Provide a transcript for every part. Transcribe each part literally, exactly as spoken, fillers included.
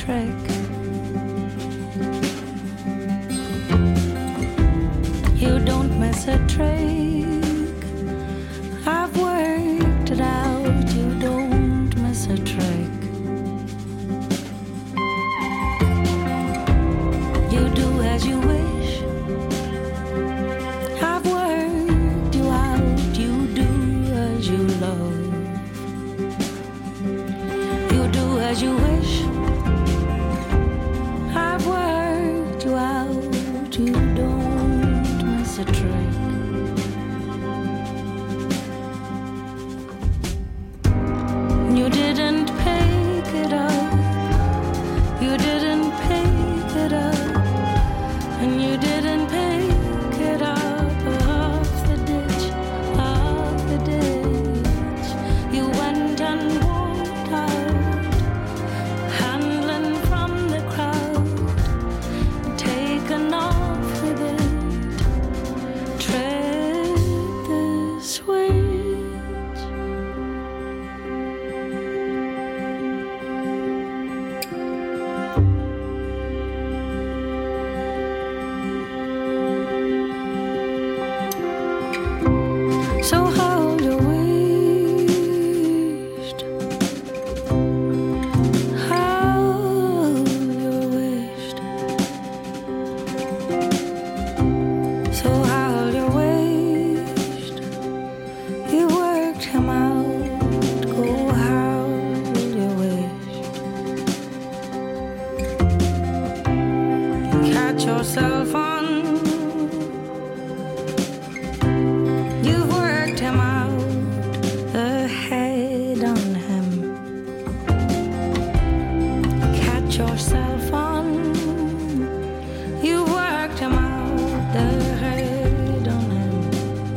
trick. You don't miss a trick. I've worked it out. You don't miss a trick. You do as you wish. I've worked you out. You do as you love. You do as you wish. I've worked you out. You don't miss a trick. You didn't pick it up. You didn't pick it up. And you didn't pick it up off the ditch, off the ditch. You went and walked out, handling from the crowd, taken off with it, tread the switch. So hold your waist, hold your waist. So hold your waist. You worked him out. Go hold your waist. Catch yourself on. You've worked him out, the head on him. Catch yourself on. You've worked him out, the head on him.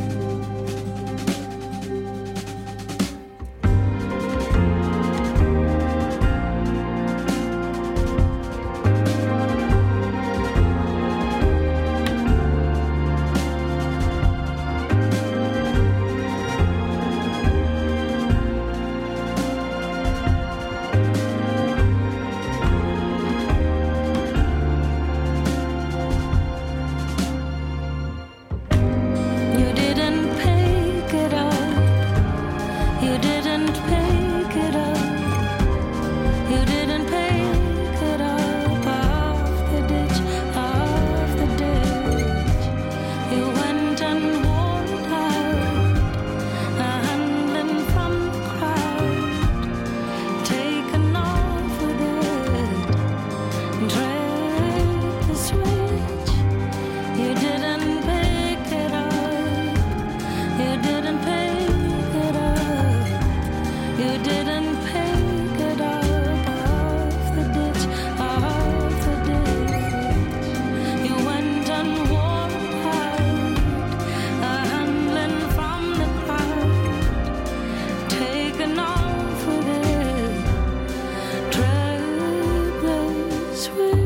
You didn't pick it up. You didn't pick it up. You didn't pick it up off the ditch, off the ditch. You went and walked out, handling from the crowd, taken off with it, tread the switch. You didn't pick it up. You didn't pick it up. You didn't pick it up off the ditch, off the ditch. You went and walked out, handling from the crowd, taken off with it, tread the switch.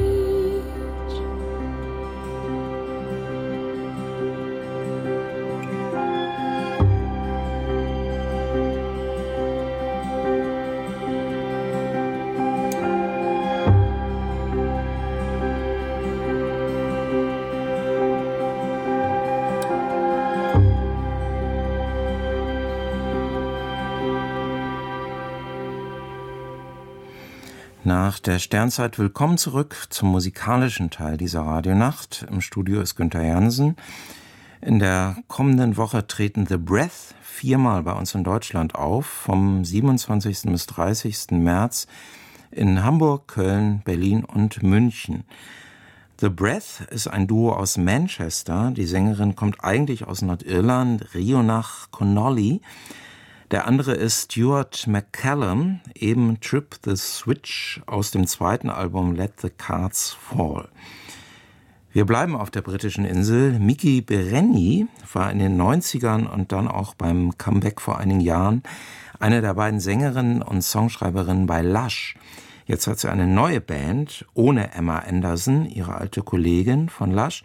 Nach der Sternzeit willkommen zurück zum musikalischen Teil dieser Radionacht. Im Studio ist Günther Jansen. In der kommenden Woche treten The Breath viermal bei uns in Deutschland auf, vom siebenundzwanzigsten bis dreißigsten März in Hamburg, Köln, Berlin und München. The Breath ist ein Duo aus Manchester. Die Sängerin kommt eigentlich aus Nordirland, Rionach Connolly. Der andere ist Stuart McCallum, eben Trip the Switch aus dem zweiten Album Let the Cards Fall. Wir bleiben auf der britischen Insel. Miki Berenyi war in den neunzigern und dann auch beim Comeback vor einigen Jahren eine der beiden Sängerinnen und Songschreiberinnen bei Lush. Jetzt hat sie eine neue Band ohne Emma Anderson, ihre alte Kollegin von Lush.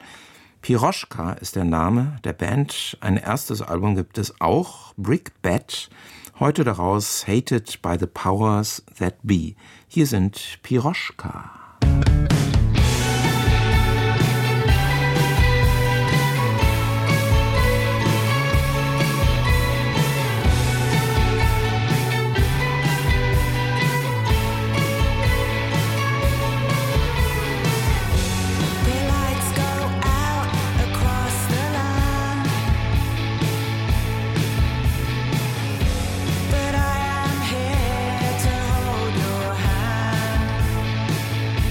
Piroshka ist der Name der Band. Ein erstes Album gibt es auch, Brick Bat. Heute daraus Hated by the Powers That Be. Hier sind Piroschka. But I am here to hold your hand.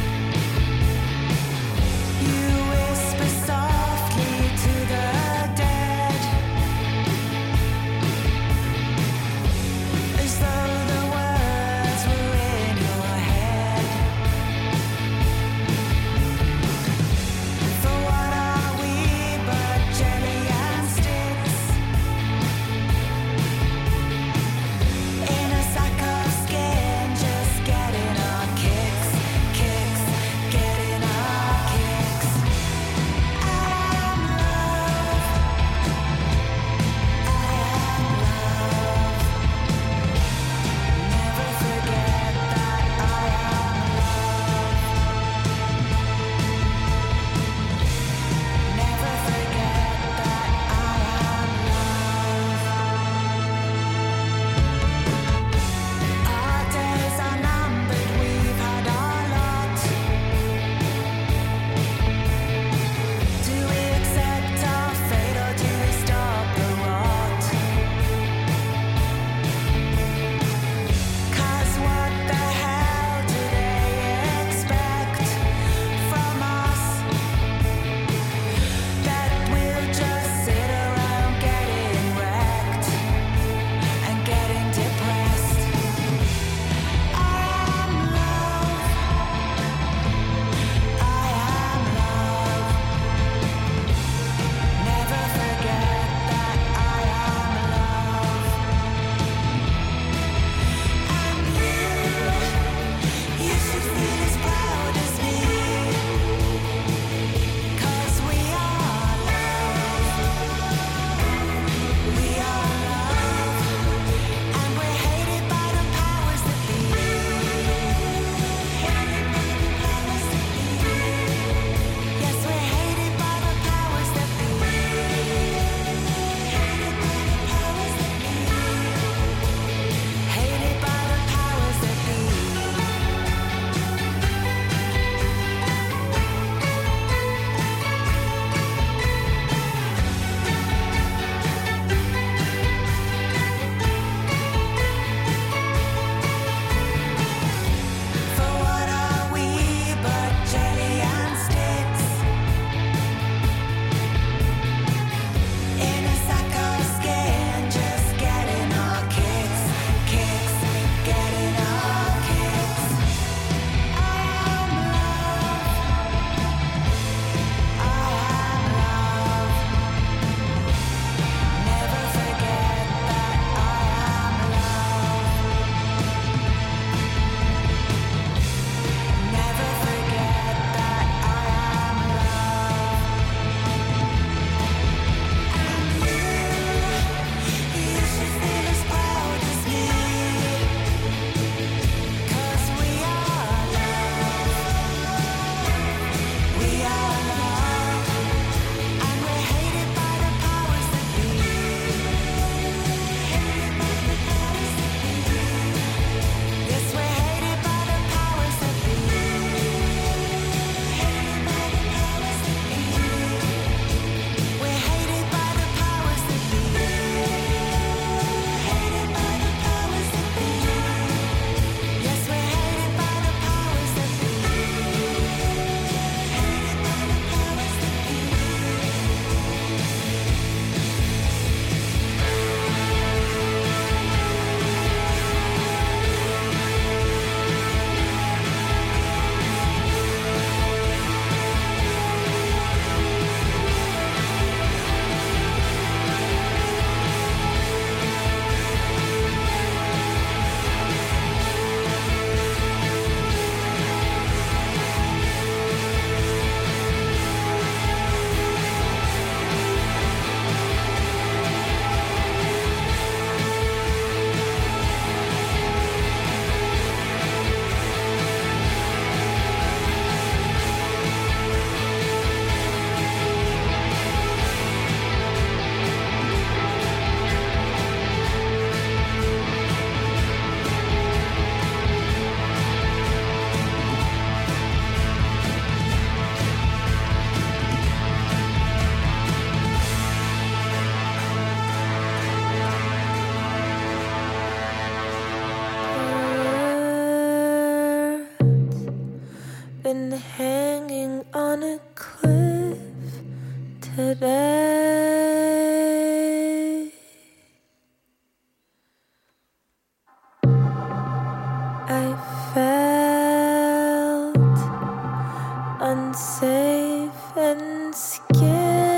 safe and scared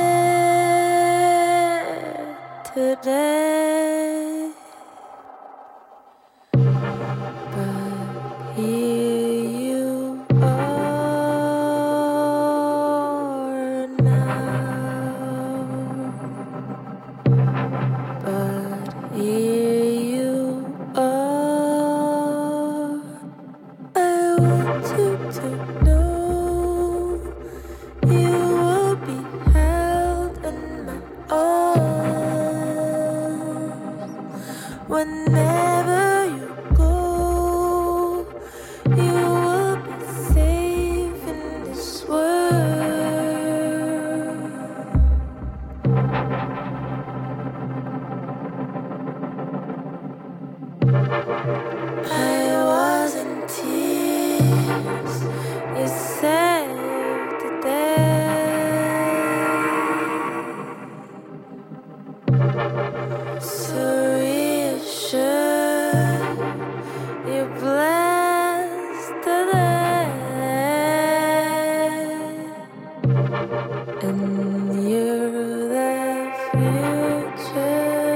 today, but here you are now, but here you are. I want you to know you will be held in my arms whenever you go. You will be safe in this world. I was in tears, you saved the day. So reassured, you blessed the day, and you're the future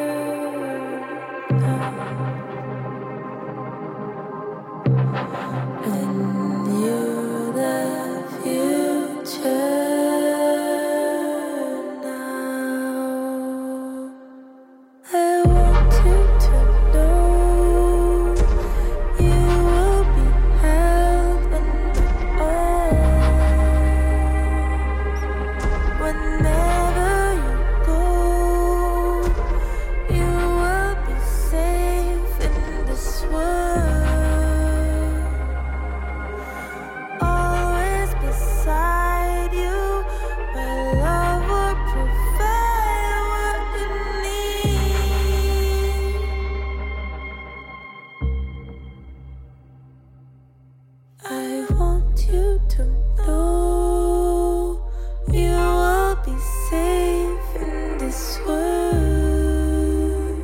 now. And you're the future now. I want you to know you will be held in my arms whenever you go. You will be safe in this world. Always beside you, my love will provide what you need. I want you to know you will be safe in this world.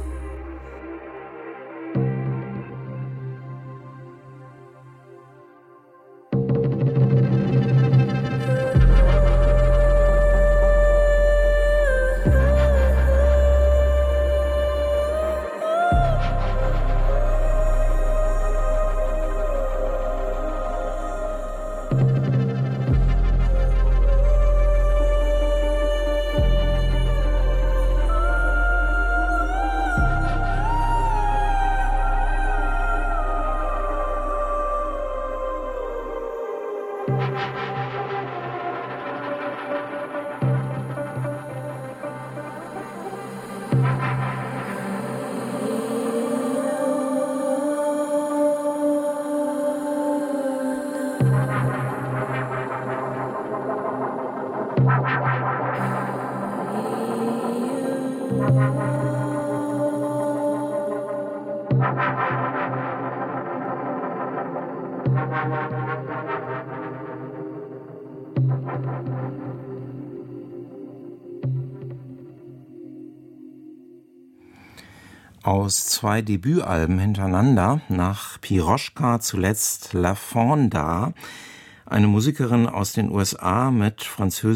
Aus zwei Debütalben hintereinander, nach Piroschka zuletzt La Fonda, eine Musikerin aus den U S A mit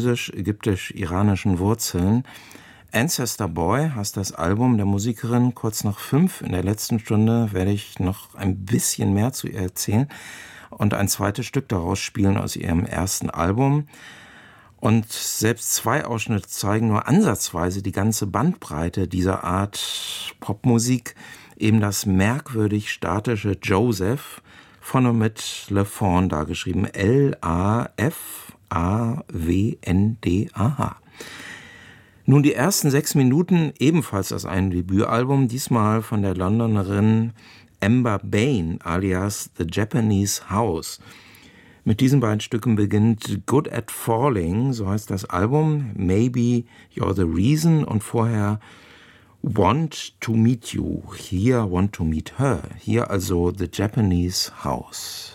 französisch-ägyptisch-iranischen Wurzeln. Ancestor Boy heißt das Album der Musikerin, kurz nach fünf. In der letzten Stunde werde ich noch ein bisschen mehr zu ihr erzählen und ein zweites Stück daraus spielen aus ihrem ersten Album. Und selbst zwei Ausschnitte zeigen nur ansatzweise die ganze Bandbreite dieser Art Popmusik, eben das merkwürdig statische Joseph, von und mit La Fonda, geschrieben L A F A W N D A H. Nun die ersten sechs Minuten, ebenfalls aus einem Debütalbum, diesmal von der Londonerin Amber Bain alias The Japanese House. Mit diesen beiden Stücken beginnt Good at Falling, so heißt das Album, Maybe You're the Reason und vorher Want to Meet You, hier Want to Meet Her, hier also The Japanese House.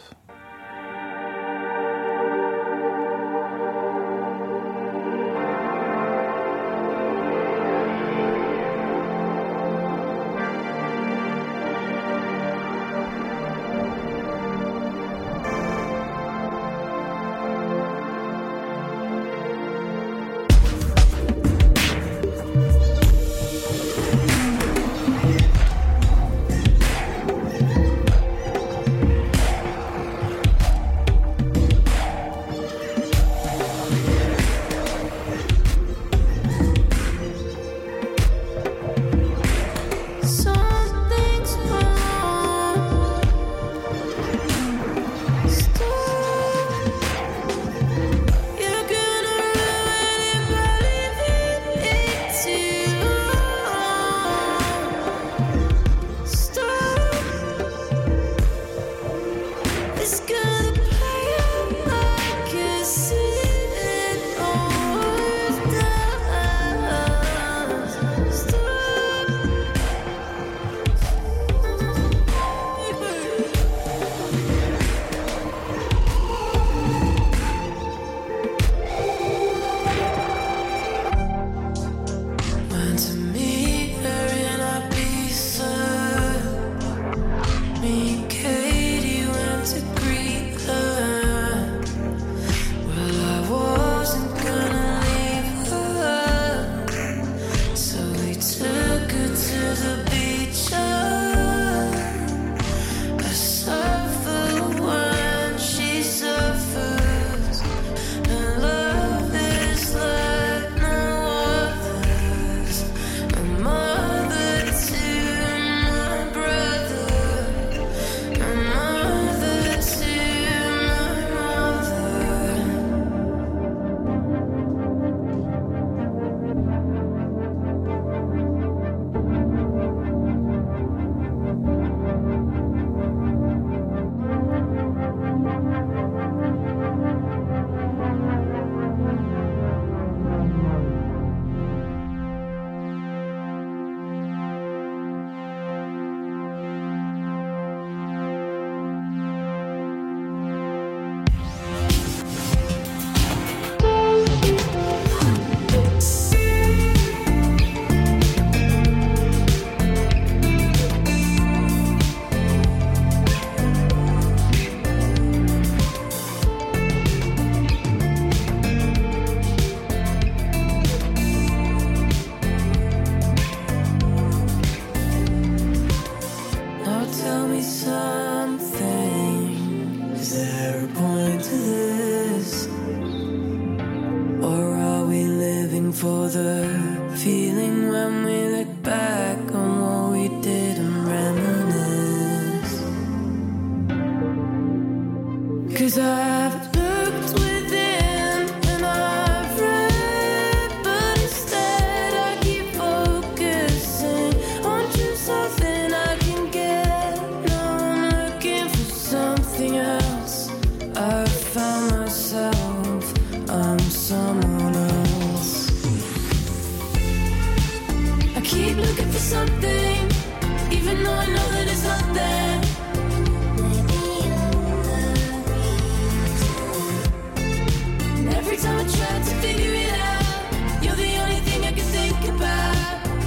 keep looking for something, even though I know that it's not there. And every time I try to figure it out, you're the only thing I can think about.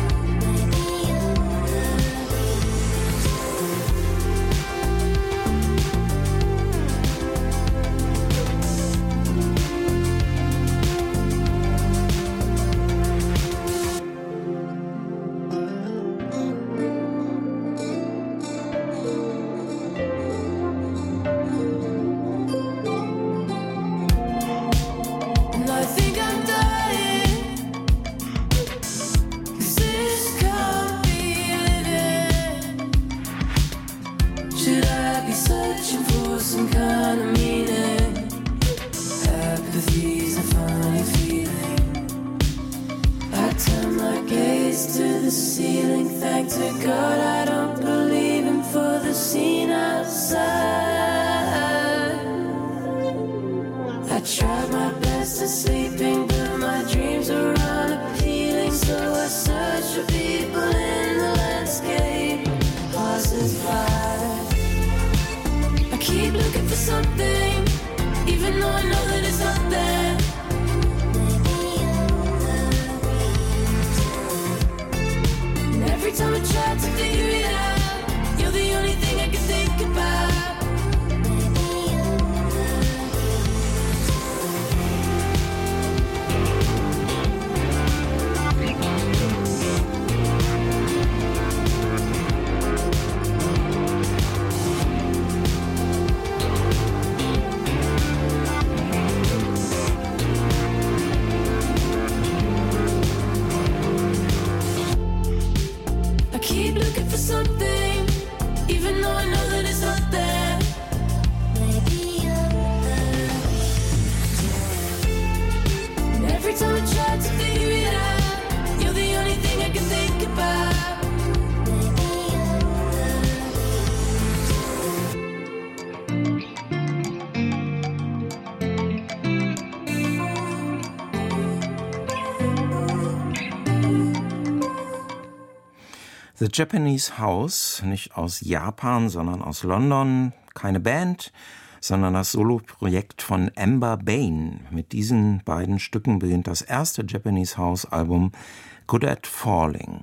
The Japanese House, nicht aus Japan, sondern aus London. Keine Band, sondern das Soloprojekt von Amber Bain. Mit diesen beiden Stücken beginnt das erste Japanese House Album Good at Falling.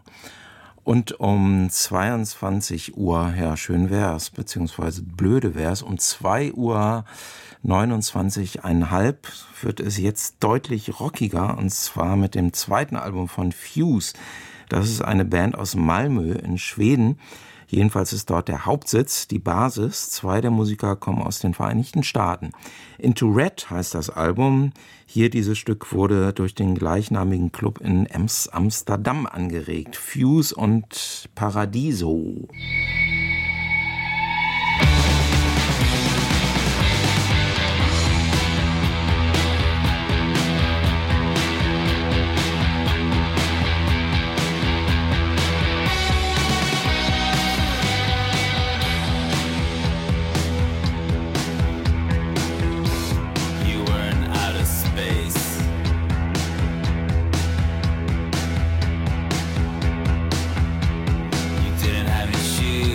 Und um zweiundzwanzig Uhr, ja schön wär's, beziehungsweise blöde wär's, um zwei Uhr neunundzwanzig Komma fünf wird es jetzt deutlich rockiger, und zwar mit dem zweiten Album von Fuse. Das ist eine Band aus Malmö in Schweden. Jedenfalls ist dort der Hauptsitz, die Basis. Zwei der Musiker kommen aus den Vereinigten Staaten. Into Red heißt das Album. Hier dieses Stück wurde durch den gleichnamigen Club in Amsterdam angeregt. Fuse und Paradiso. Shoes.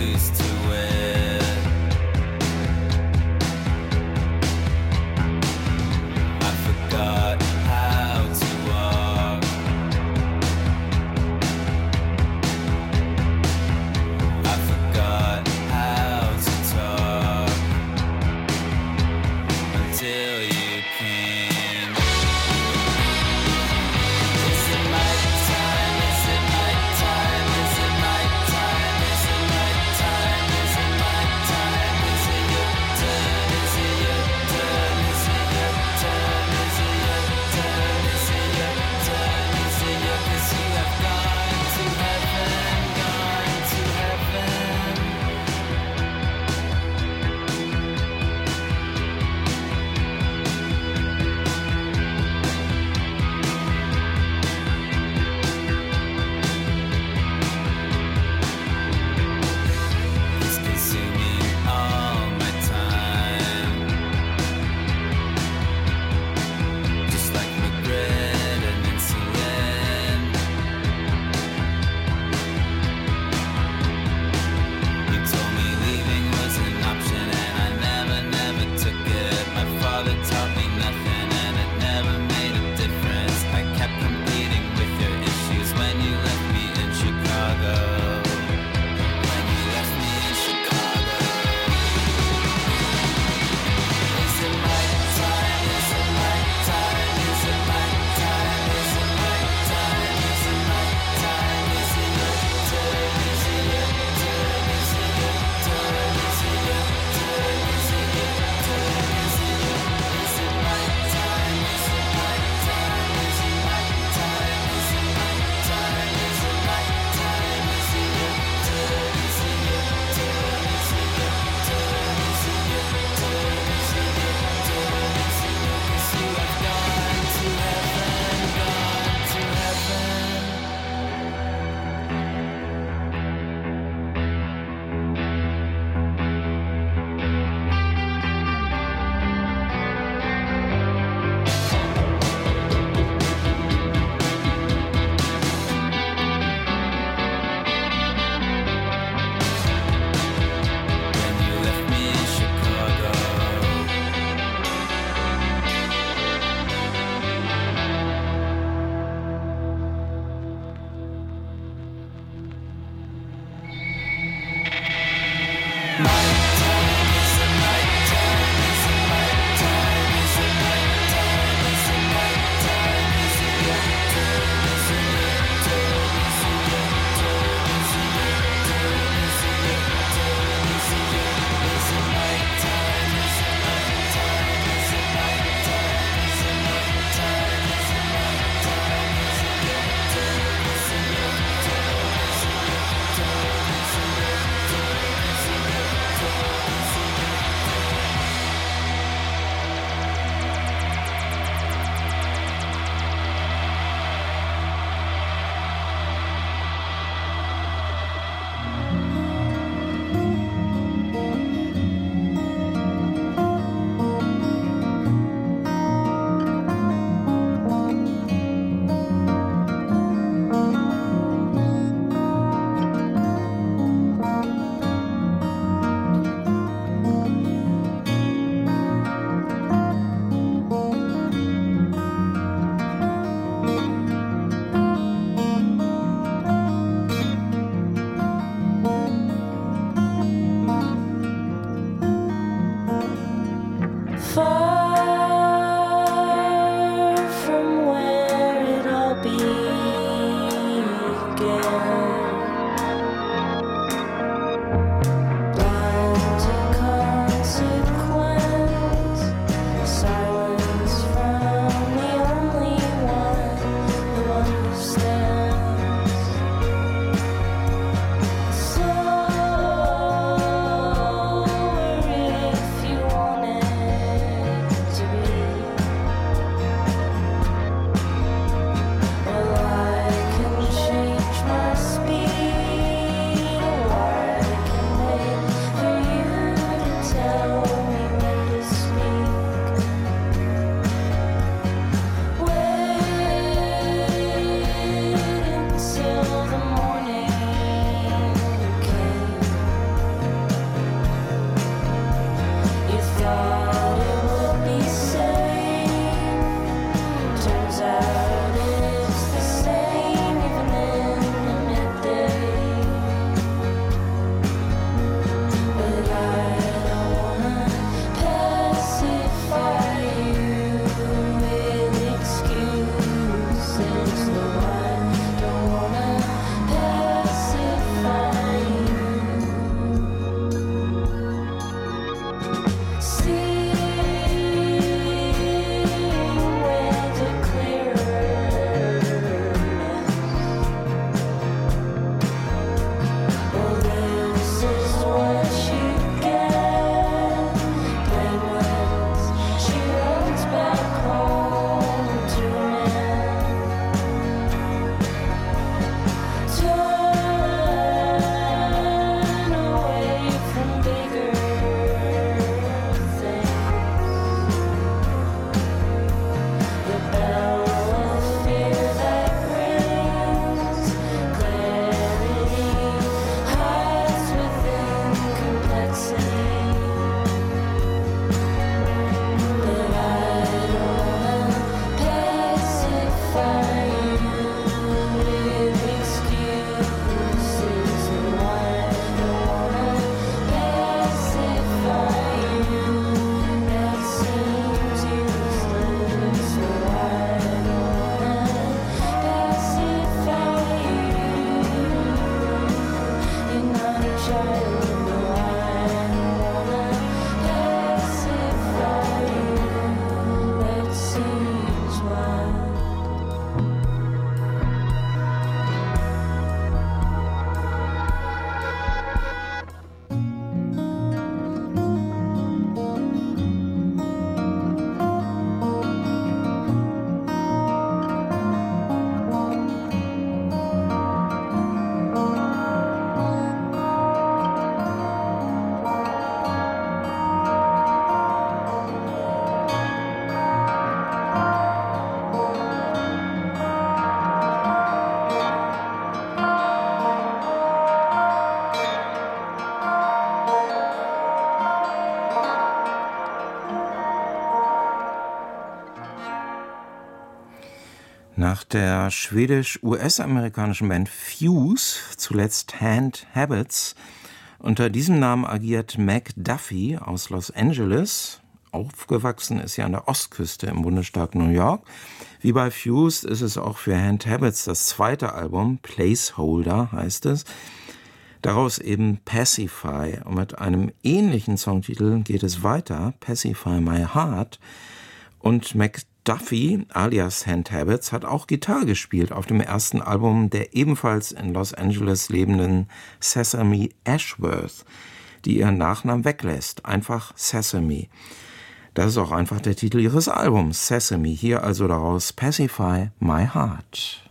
Nach der schwedisch-U S-amerikanischen Band Fuse, zuletzt Hand Habits. Unter diesem Namen agiert Mac Duffy aus Los Angeles. Aufgewachsen ist sie an der Ostküste im Bundesstaat New York. Wie bei Fuse ist es auch für Hand Habits das zweite Album, Placeholder heißt es. Daraus eben Pacify. Und mit einem ähnlichen Songtitel geht es weiter, Pacify My Heart. Und Mac Duffy, alias Hand Habits, hat auch Gitarre gespielt auf dem ersten Album der ebenfalls in Los Angeles lebenden Sesame Ashworth, die ihren Nachnamen weglässt. Einfach Sesame. Das ist auch einfach der Titel ihres Albums, Sesame. Hier also daraus Pacify My Heart.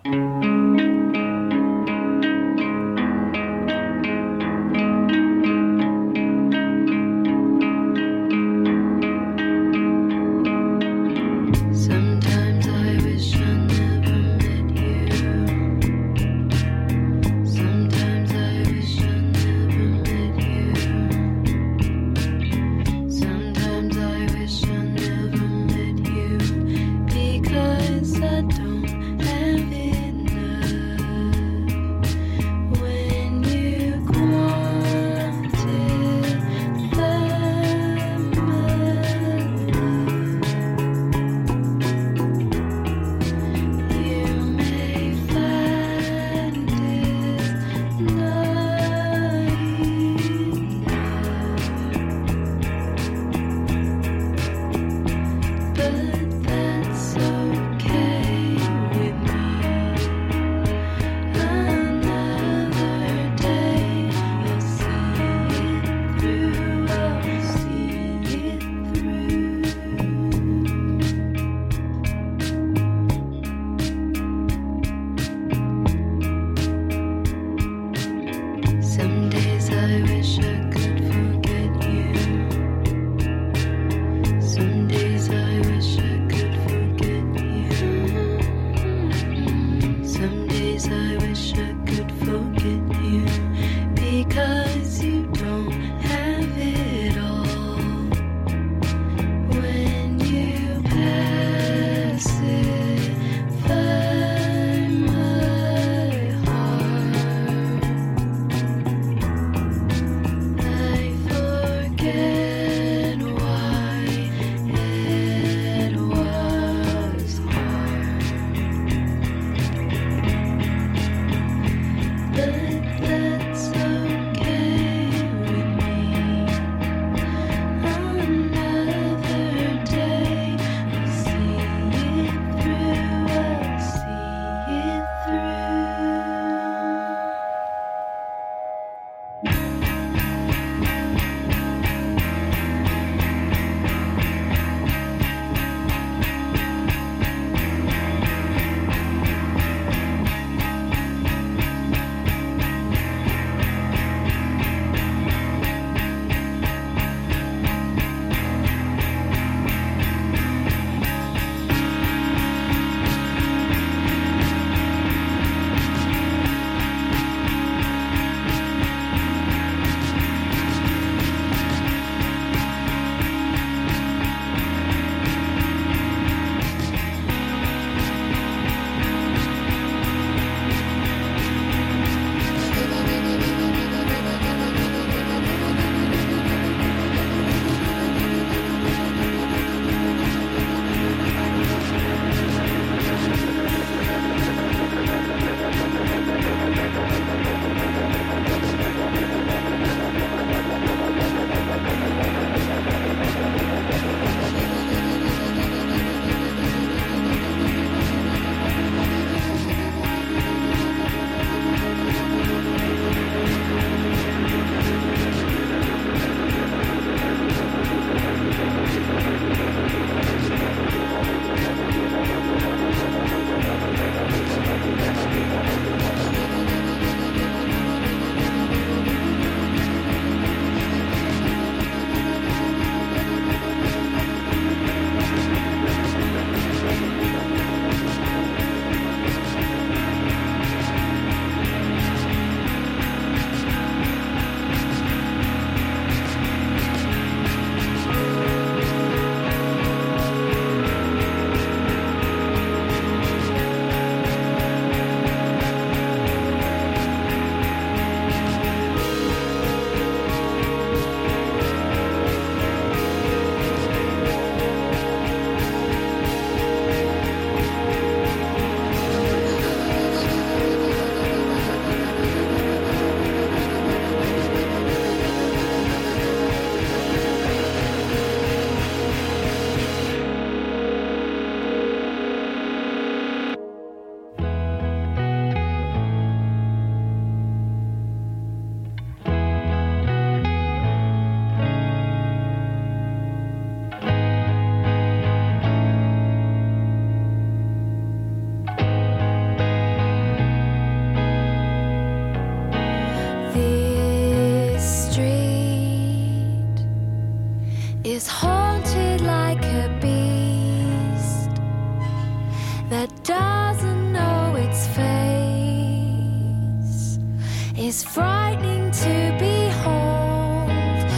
frightening to behold.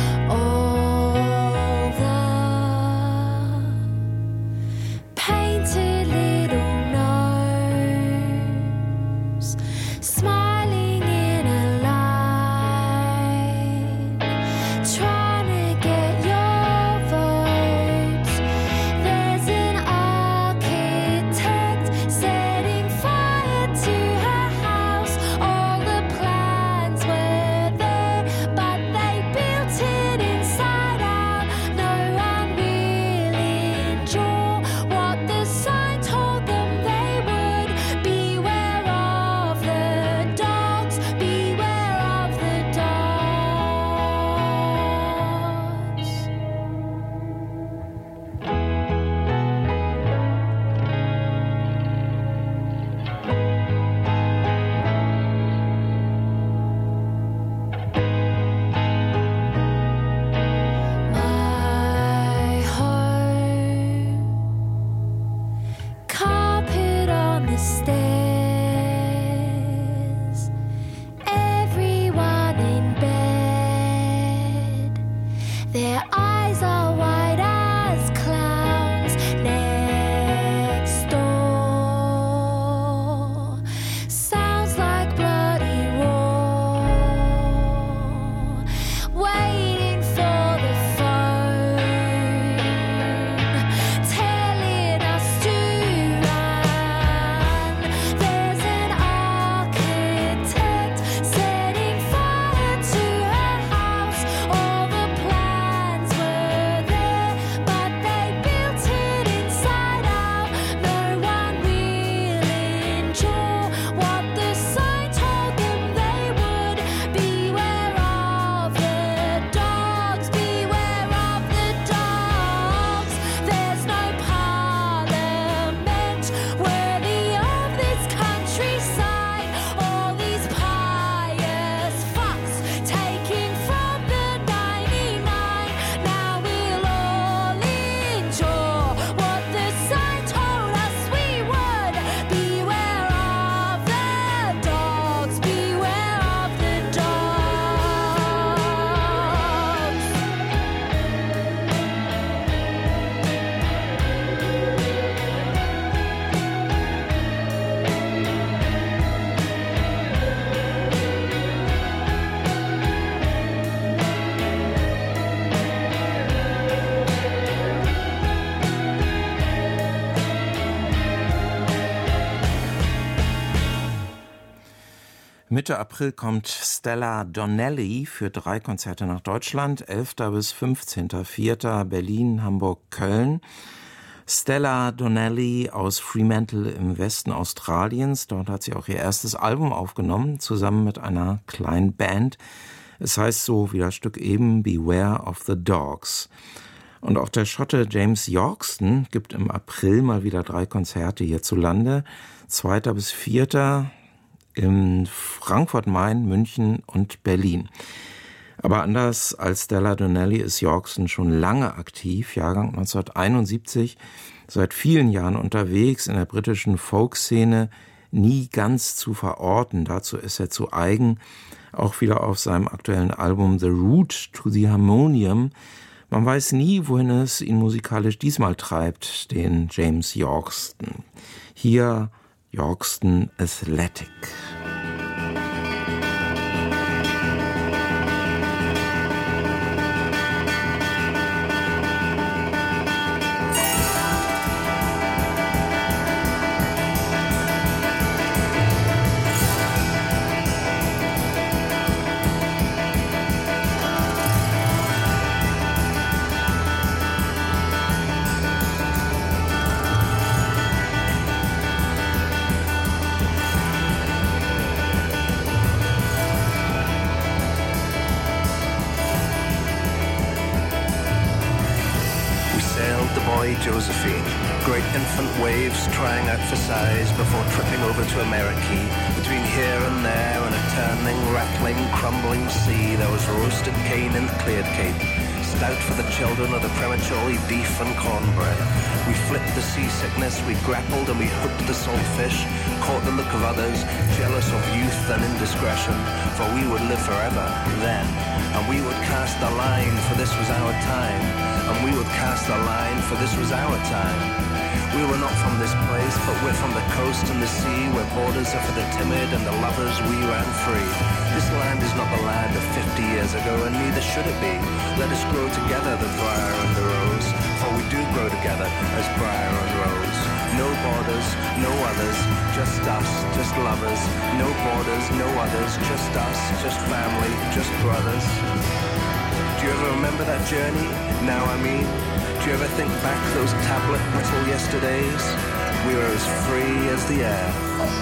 All the painted little nose, smiling in a line, trying to get your votes. There's an architect setting fire to her house. All the plans were there, but they built it inside out. No one really enjoyed what the sign told them they would. Beware of the dogs, beware of the dogs. My home, carpet on the stairs, everyone in bed. Their eyes are wide as clowns next door. Sounds like bloody war, waiting for the phone, telling us to run. There's an architect setting fire to her house. All the plans were there, but they built it inside out. No one really enjoyed what the sign told them they would. Beware of the dogs, beware of the dogs. There's no parliament worthy of this countryside. All these pious fucks taking from the ninety-nine. Now we'll all enjoy what the sign told us we would. Beware of the dogs, beware of the dogs. Mitte April kommt Stella Donnelly für drei Konzerte nach Deutschland, elfter bis fünfzehnter vierter Berlin, Hamburg, Köln. Stella Donnelly aus Fremantle im Westen Australiens. Dort hat sie auch ihr erstes Album aufgenommen, zusammen mit einer kleinen Band. Es heißt so wie das Stück eben Beware of the Dogs. Und auch der Schotte James Yorkston gibt im April mal wieder drei Konzerte hierzulande. zweiter bis vierter in Frankfurt, Main, München und Berlin. Aber anders als Stella Donnelly ist Yorkston schon lange aktiv, Jahrgang neunzehnhunderteinundsiebzig, seit vielen Jahren unterwegs in der britischen Folkszene, nie ganz zu verorten. Dazu ist er zu eigen, auch wieder auf seinem aktuellen Album The Route to the Harmonium. Man weiß nie, wohin es ihn musikalisch diesmal treibt, den James Yorkston. Hier Yorkston Athletic. Josephine, great infant waves trying out for size before tripping over to Amerique. Between here and there, in a turning, rattling, crumbling sea, there was roasted cane and cleared cape. stout for the children or the prematurely beef and cornbread. We flipped the seasickness, we grappled and we hooked the saltfish, caught the look of others, jealous of youth and indiscretion, for we would live forever then, and we would cast the line, for this was our time, and we would cast the line, for this was our time. We were not from this place, but we're from the coast and the sea, where borders are for the timid and the lovers, we ran free. This land is not the land of fifty years ago, and neither should it be. Let us grow together, the briar and the rose, for we do grow together as briar and rose. No borders, no others, just us, just lovers. No borders, no others, just us, just family, just brothers. Do you ever remember that journey? Now I mean, do you ever think back those tablet brittle yesterdays? We were as free as the air.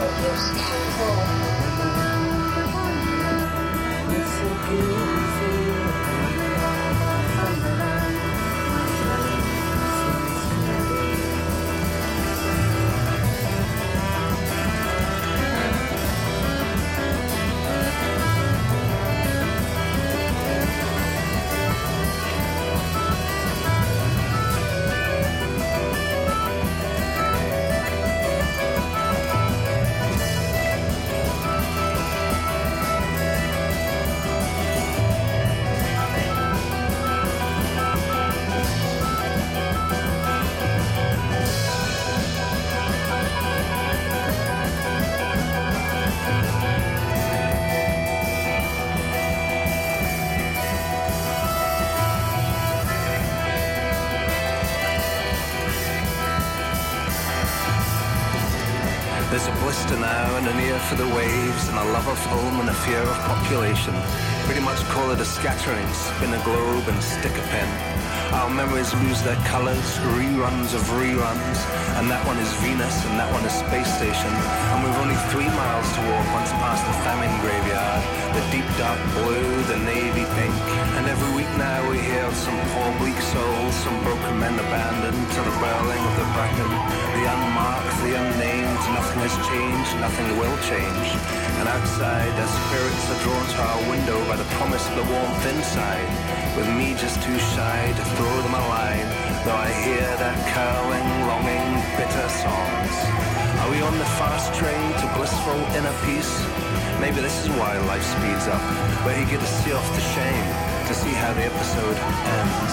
There's a blister now and an ear for the waves, and a love of home and a fear of population. Pretty much call it a scattering, spin a globe and stick a pin. Our memories lose their colours, reruns of reruns, and that one is Venus and that one is Space Station. And we've only three miles to walk once past the famine graveyard, the deep dark blue, the navy pink. And every week now we hear of some poor bleak souls, some broken men abandoned to the burling of the bracken. The unmarked, the unnamed, nothing has changed, nothing will change. And outside their spirits are drawn to our window by the promise of the warmth inside, with me just too shy to throw them a line, though I hear their curling, longing, bitter songs. Are we on the fast train to blissful inner peace? Maybe this is why life speeds up, where you get to see off the shame, to see how the episode ends.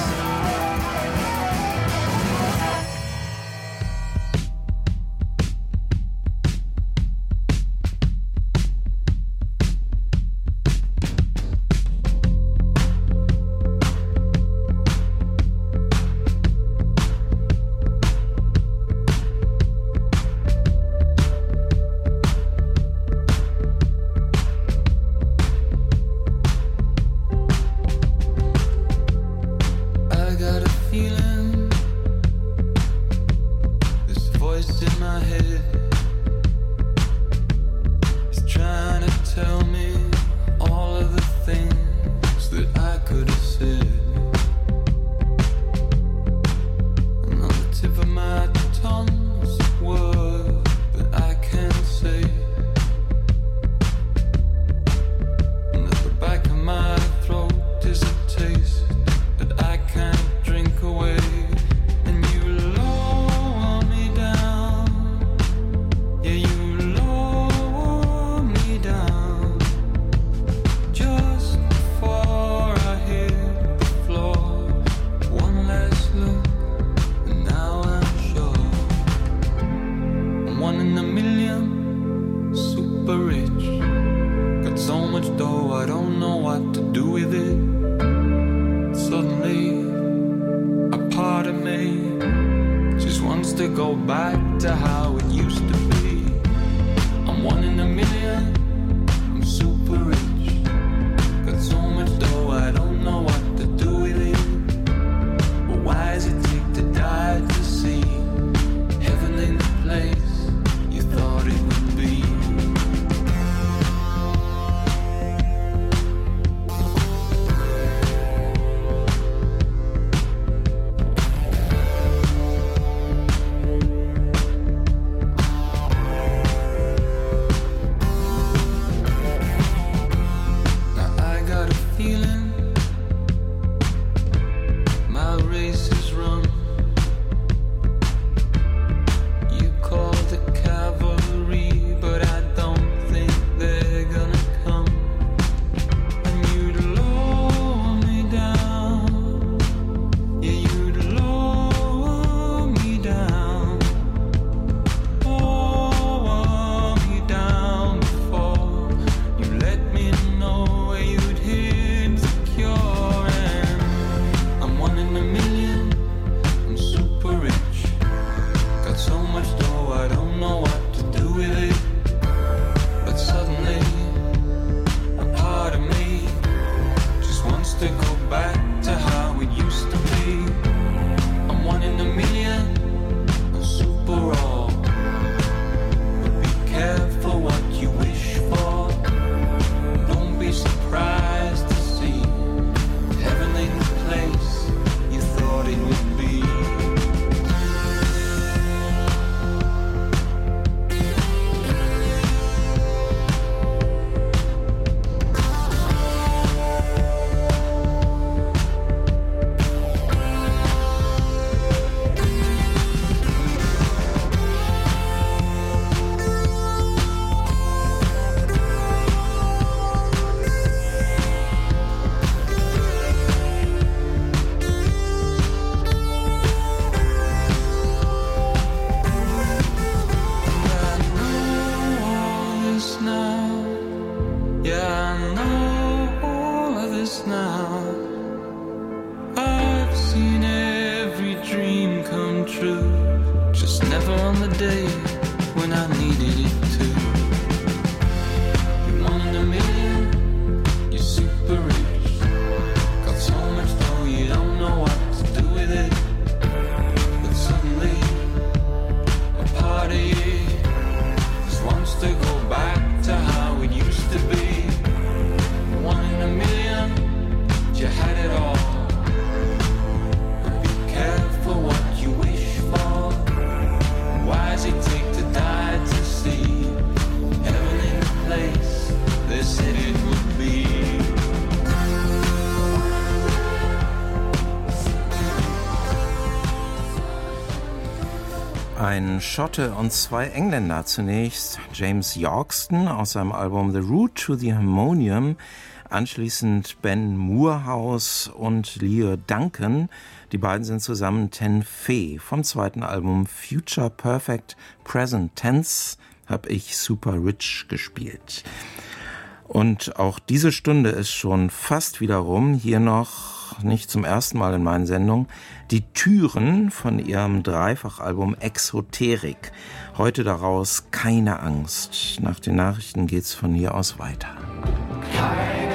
Ein Schotte und zwei Engländer. Zunächst James Yorkston aus seinem Album The Route to the Harmonium, anschließend Ben Moorhouse und Leo Duncan. Die beiden sind zusammen Ten Fee. Vom zweiten Album Future Perfect Present Tense habe ich Super Rich gespielt. Und auch diese Stunde ist schon fast wieder rum. Hier noch, nicht zum ersten Mal in meinen Sendungen, die Türen von ihrem Dreifachalbum Exoterik. Heute daraus Keine Angst. Nach den Nachrichten geht's von hier aus weiter. Keine